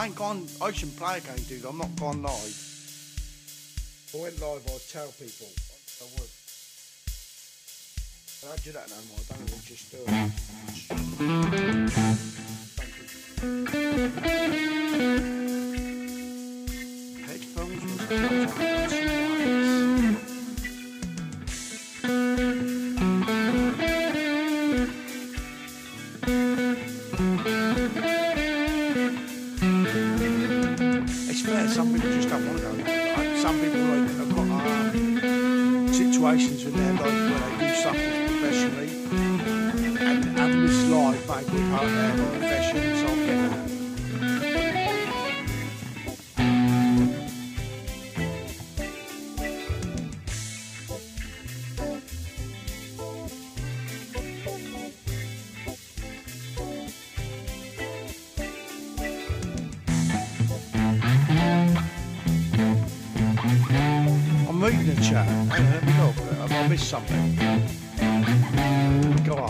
I ain't gone. I shouldn't play again, dude. I'm not gone live. If I went live, I'd tell people. I would. I don't do that no more. I don't know what just do it. Headphones or it's fair. Some people just don't want to go. Some people have got situations in their life where they do stuff professionally, and having this live might be part of their profession, so I'll get that. I'm reading the chat. Hang on, let me look. I missed something. Go on.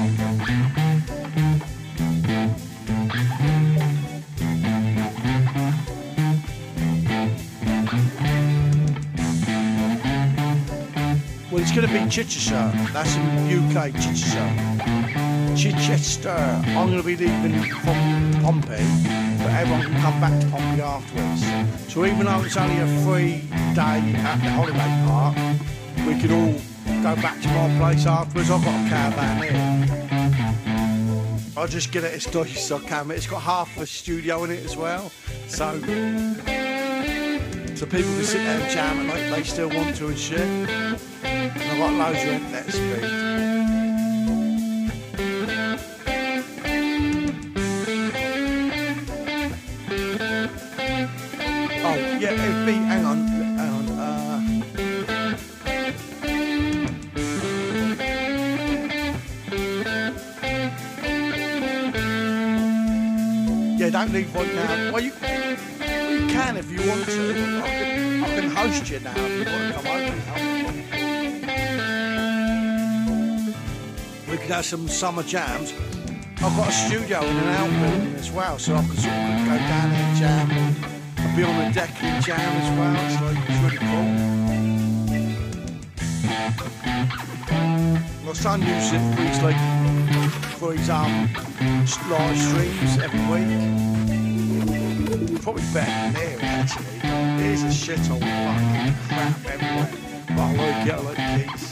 Well, it's going to be Chichester. That's in UK, Chichester. Chichester. I'm going to be leaving from Pompey, but everyone can come back to Pompey afterwards. So even though it's only a 3-day at the holiday park, we could all go back to my place afterwards. I've got a caravan here. I'll just get it as nice as I can. It's got half a studio in it as well, so people can sit there and jam at night if they still want to and shit. And I've got loads of internet speed. Oh yeah, it'd be. Hang on. Yeah, don't leave right now. Well, you can if you want to. I can host you now if you want to come over now. We could have some summer jams. I've got a studio in an outbuilding as well, so I can sort of go down there and jam. I'll be on the deck and jam as well. It's really cool. My son uses it for his live streams every week. Probably better than here, actually. Here's a shithole fucking crap everywhere. But I like it, I like the keys.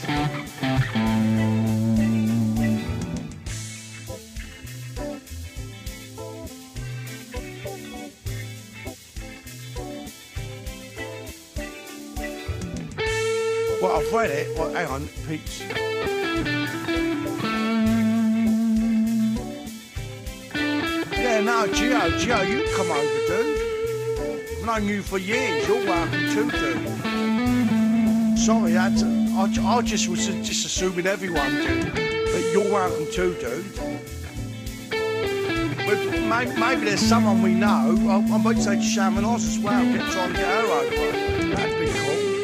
Well, I've read it. Well, hang on, Pete's. Yeah, no, Gio, you come over, dude. I've known you for years. You're welcome too, dude. Sorry, I just was just assuming everyone, dude. But you're welcome too, dude. But maybe there's someone we know. I might say to Shaman Oz as well. Try and get her over. That'd be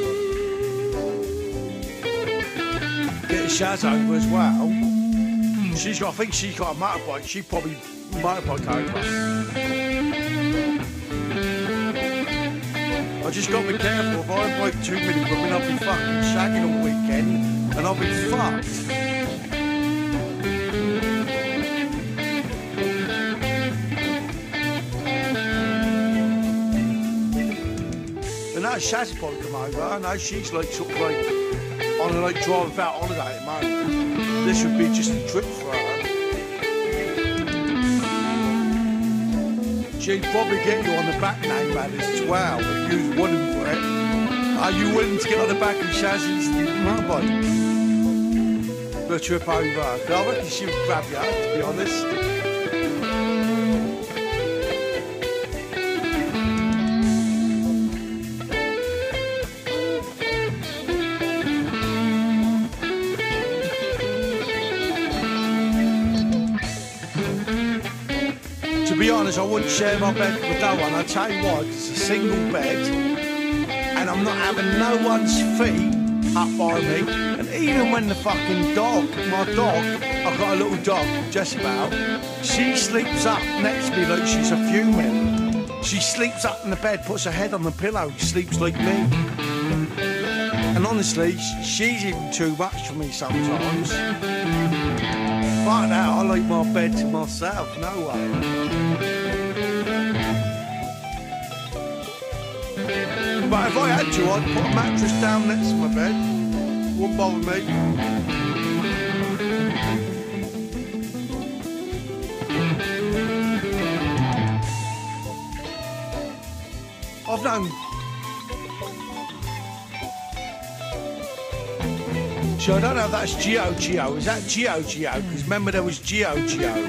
cool. Get Shaz over as well. I think she's got a motorbike. She probably motorbike over. I just got to be careful. If I invite too many women, I'll be fucking shagging all weekend and I'll be fucked. But no, Shaz will probably come over. I know she's like sort of like on a like drive about holiday at the moment. This would be just a trip for her. She'd probably get you on the back name ladders as well if you was willing for it. Are you willing to get on the back of Shaz's motorbike? For a trip over? I reckon she would grab you, to be honest. To be honest, I wouldn't share my bed with no one. I'll tell you what, it's a single bed and I'm not having no one's feet up by me. And even when the fucking dog, my dog, I've got a little dog, Jezebel, she sleeps up next to me like she's a fuming. She sleeps up in the bed, puts her head on the pillow, sleeps like me. And honestly, she's even too much for me sometimes. Right now, I like my bed to myself, no way. But if I had to, I'd put a mattress down next to my bed. Wouldn't bother me. I've known. So I don't know if that's Geo Geo. Is that Geo Geo? Because remember there was Geo Geo.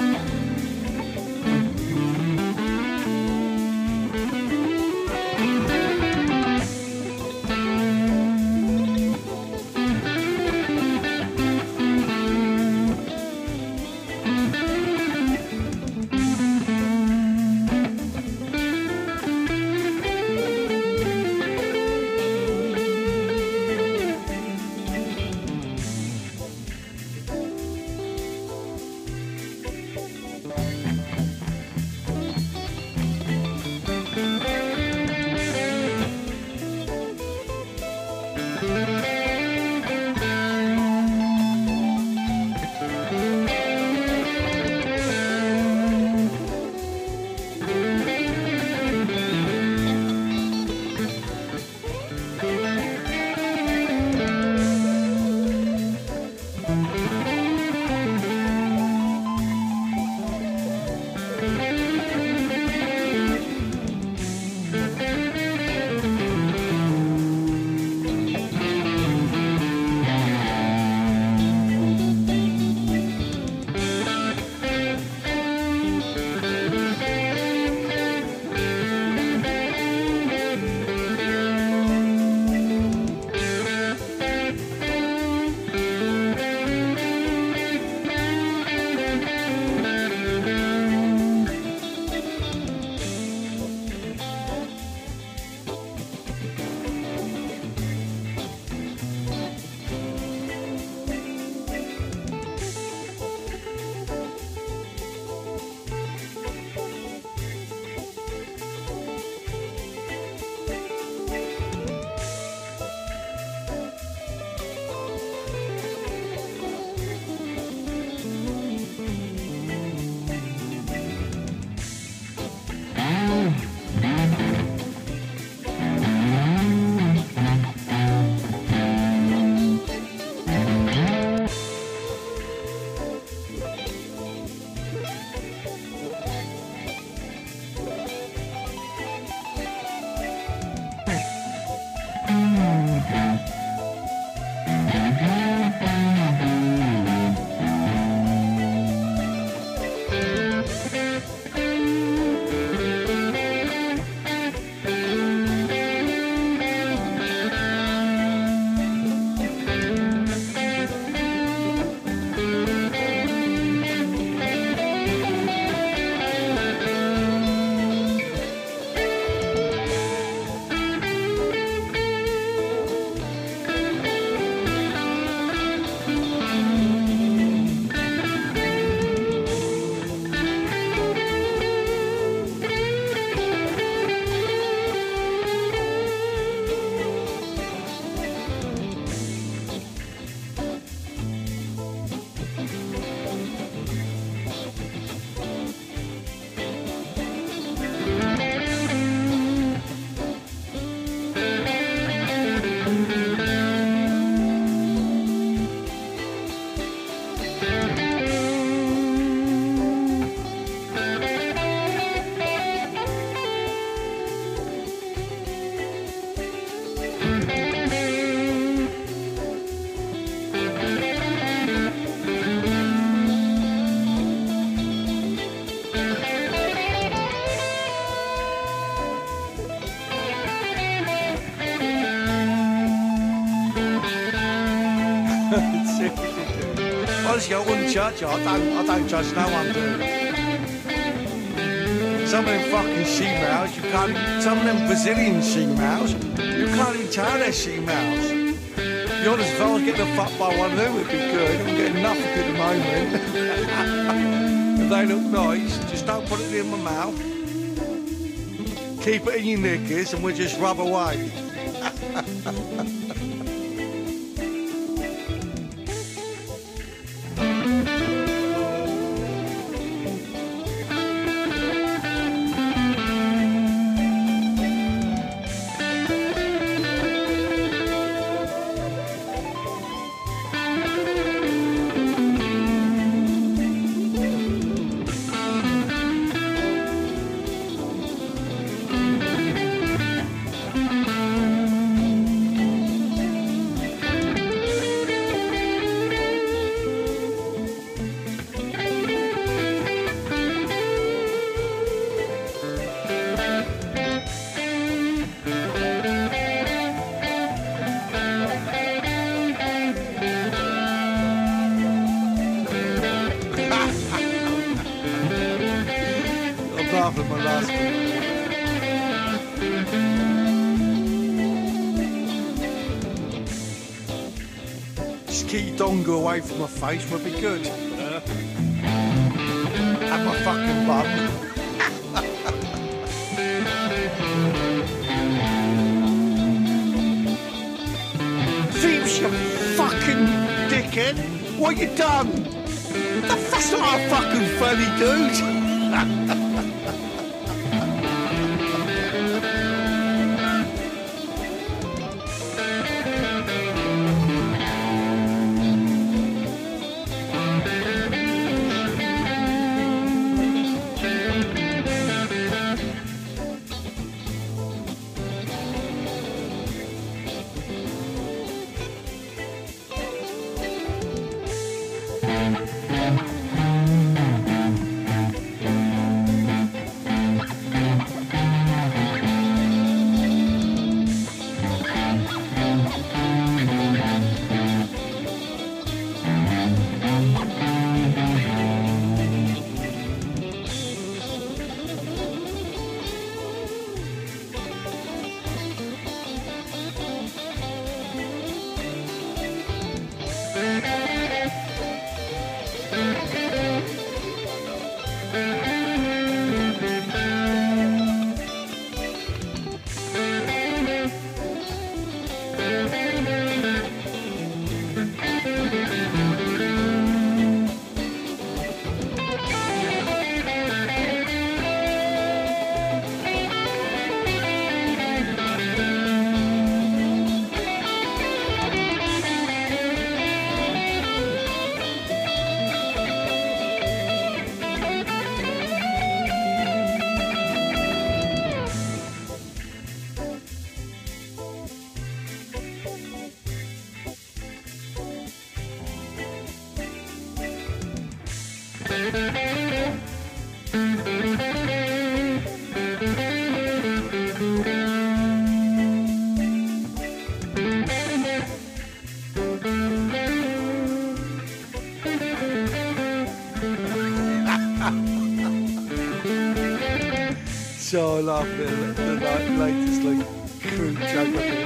Honestly, I wouldn't judge you. I don't judge no one, dude. Some of them fucking she-males, you can't even, some of them Brazilian she-males, you can't even tell they're she-males. Be honest, if I was getting fucked by one of them, it'd be good. I'm getting nothing at the moment. If they look nice, just don't put it in my mouth. Keep it in your knickers and we'll just rub away. Laughing my last one. Just keep your dongle away from my face, would be good. At my fucking bum. Thieves, you fucking dickhead! What you done? That's not a fucking funny dude! So I laughed at the latest like crude joke of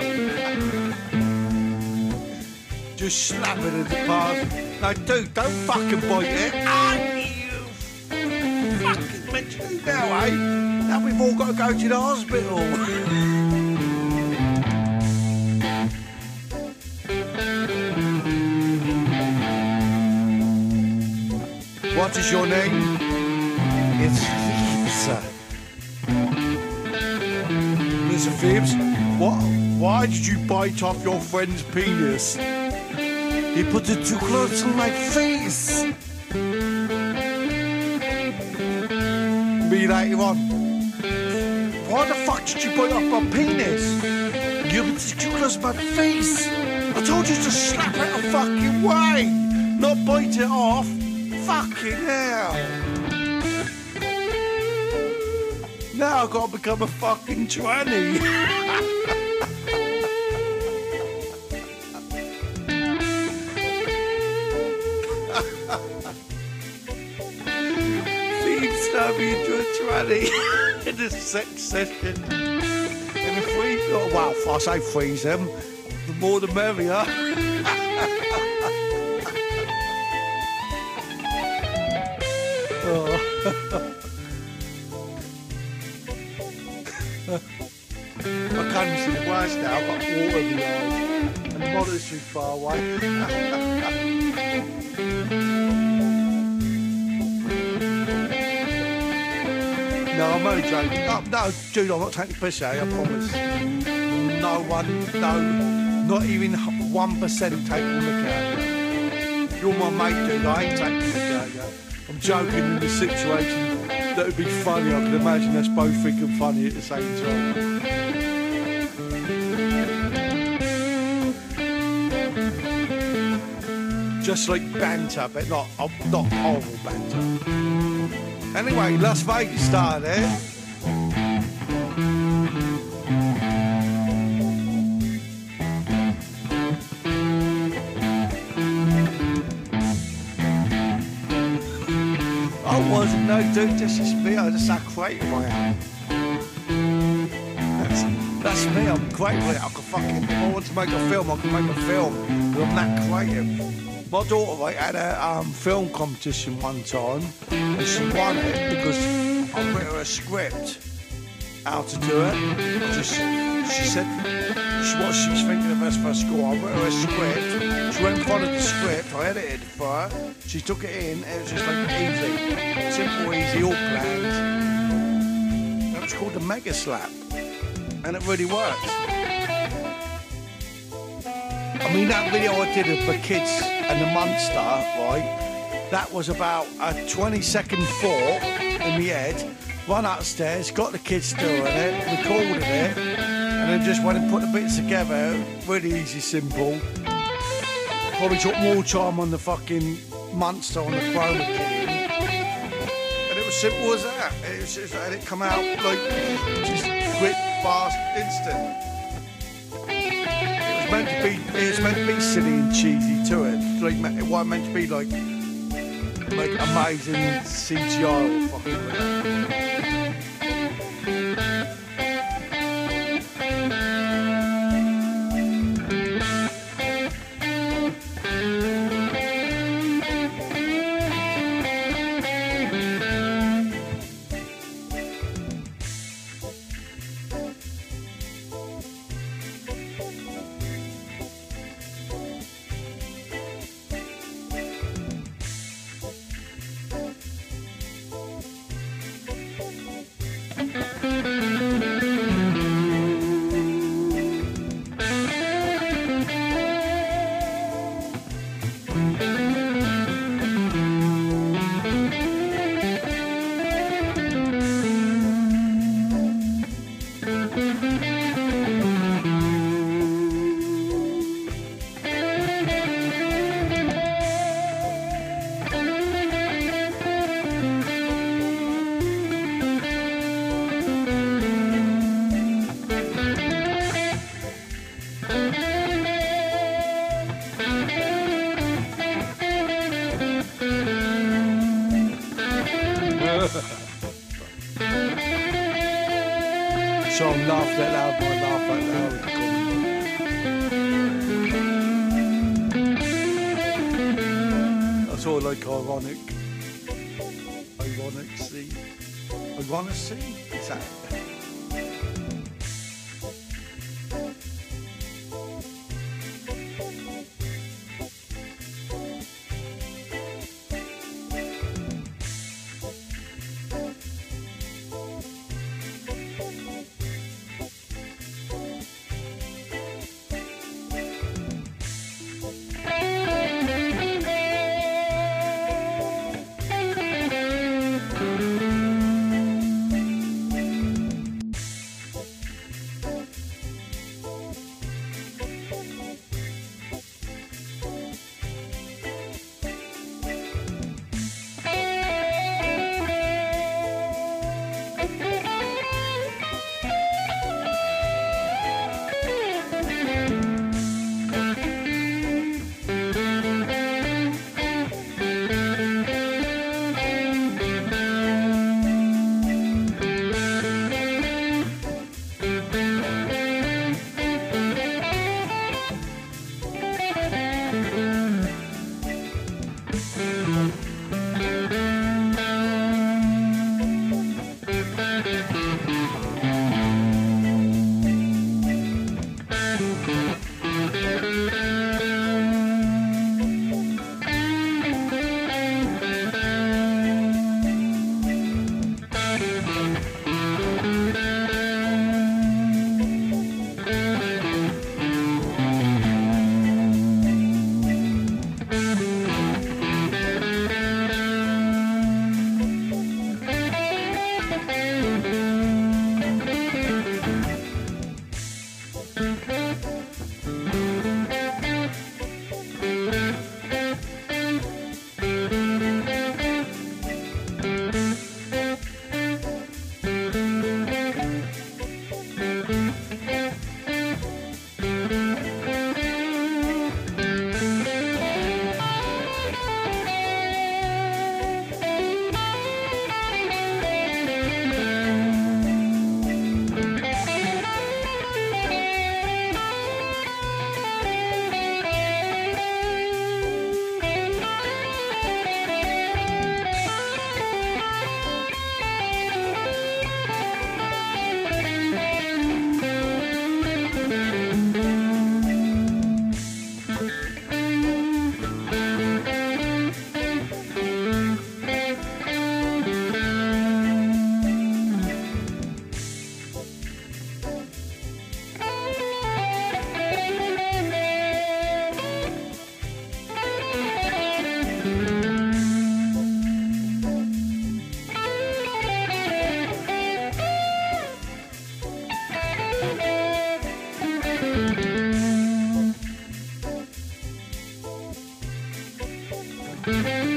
it. Just slap it at the past. No, dude, don't fucking bite it. Ah, you fucking mental now, eh? Now we've all got to go to the hospital. What is your name? It's Lisa. Mr. Phibbs, why did you bite off your friend's penis? He put it too close to my face. Me later on. Why the fuck did you bite off my penis? You put it too close to my face. I told you to slap it a fucking way, not bite it off. Fucking hell. Now I've got to become a fucking tranny. Please start me into a tranny in a sex session. And if we, well, if I say freeze them, the more the merrier. Oh. water in the yard, and the monitor's too far away. No, I'm only joking. No, Jude, I'm not taking the piss out of you, I promise. No one, no, not even 1% taking the mick out of you. You're my mate, dude, I ain't taking the mick out of you. I'm joking in the situation that would be funny. I can imagine us both thinking funny at the same time. Just like banter, but not horrible banter. Anyway, Las Vegas started there. I wasn't, no, dude, this is me. I just how creative I am. That's me, I'm great with it. I can fucking, if I want to make a film, I can make a film. But I'm that creative. My daughter, right, had a film competition one time, and she won it because I wrote her a script how to do it. She said what she was thinking of us for school. I wrote her a script. She went and followed the script. I edited for her. She took it in, and it was just like easy, simple, easy, all planned. That was called the Mega Slap, and it really worked. I mean, that video I did of the kids and the monster, right, that was about a 20-second thought in the head, run upstairs, got the kids doing it, recorded it, and then just went and put the bits together, really easy, simple. Probably took more time on the fucking monster on the chroma key, and it was simple as that. It was just, and it come out like just quick, fast, instant. It's meant to be silly and cheesy to it. Like, it wasn't meant to be like amazing CGI or fucking like that. So I'm laughing out loud, I laugh out loud. That's all like ironic. Ironically? Is that? Bye.